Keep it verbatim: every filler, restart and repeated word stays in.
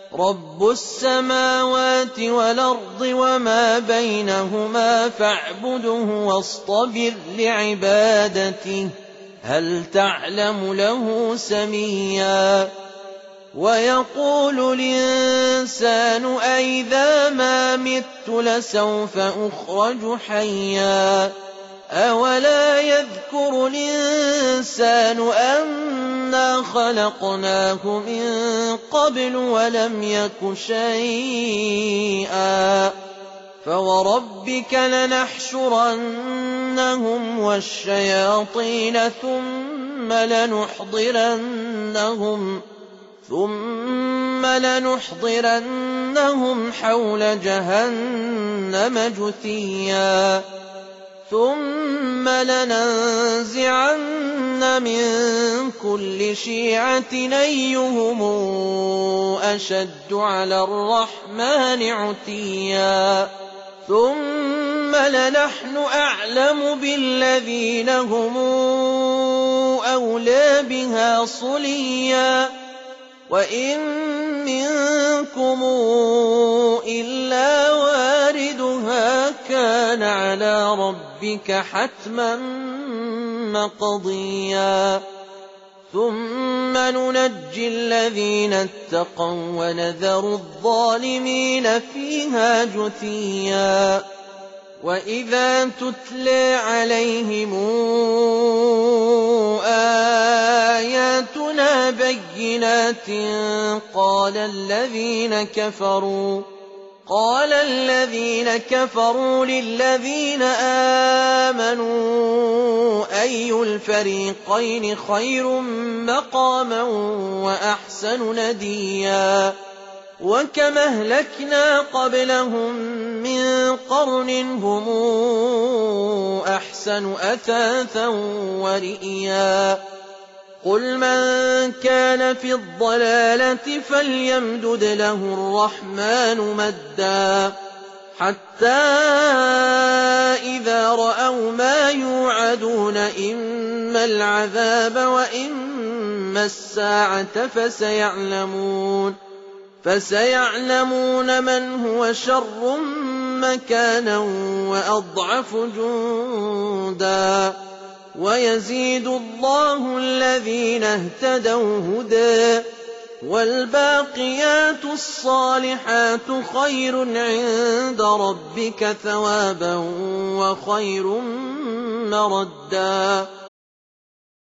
رب السماوات والأرض وما بينهما فاعبده واصطبر لعبادته هل تعلم له سميا ويقول الإنسان أئذا ما مت لسوف أخرج حيا أولا يذكر الإنسان أنا خلقناه من قبل ولم يك شيئا فوربك لنحشرنهم والشياطين ثم لنحضرنهم ثم لنحضرنهم حول جهنم جثيا ثم لننزعن من كل شيعة أيهم أشد على الرحمن عتيا ثم لنحن أعلم بالذين هم أولى بها صليا وإن منكم إلا واردها كان على ربك حتما مقضيا ثم ننجي الذين اتقوا ونذر الظالمين فيها جثيا وإذا تتلى عليهم آياتنا بينات قال الذين كفروا قال الذين كفروا للذين آمنوا أي الفريقين خير مقاما وأحسن نديا وكم أهلكنا قبلهم من قرن هم أحسن أثاثا ورئيا قل من كان في الضلالة فليمدد له الرحمن مدا حتى إذا رأوا ما يوعدون إما العذاب وإما الساعة فسيعلمون فسيعلمون من هو شر مكانا وأضعف جندا ويزيد الله الذين اهتدوا هدى والباقيات الصالحات خير عند ربك ثوابا وخير مردا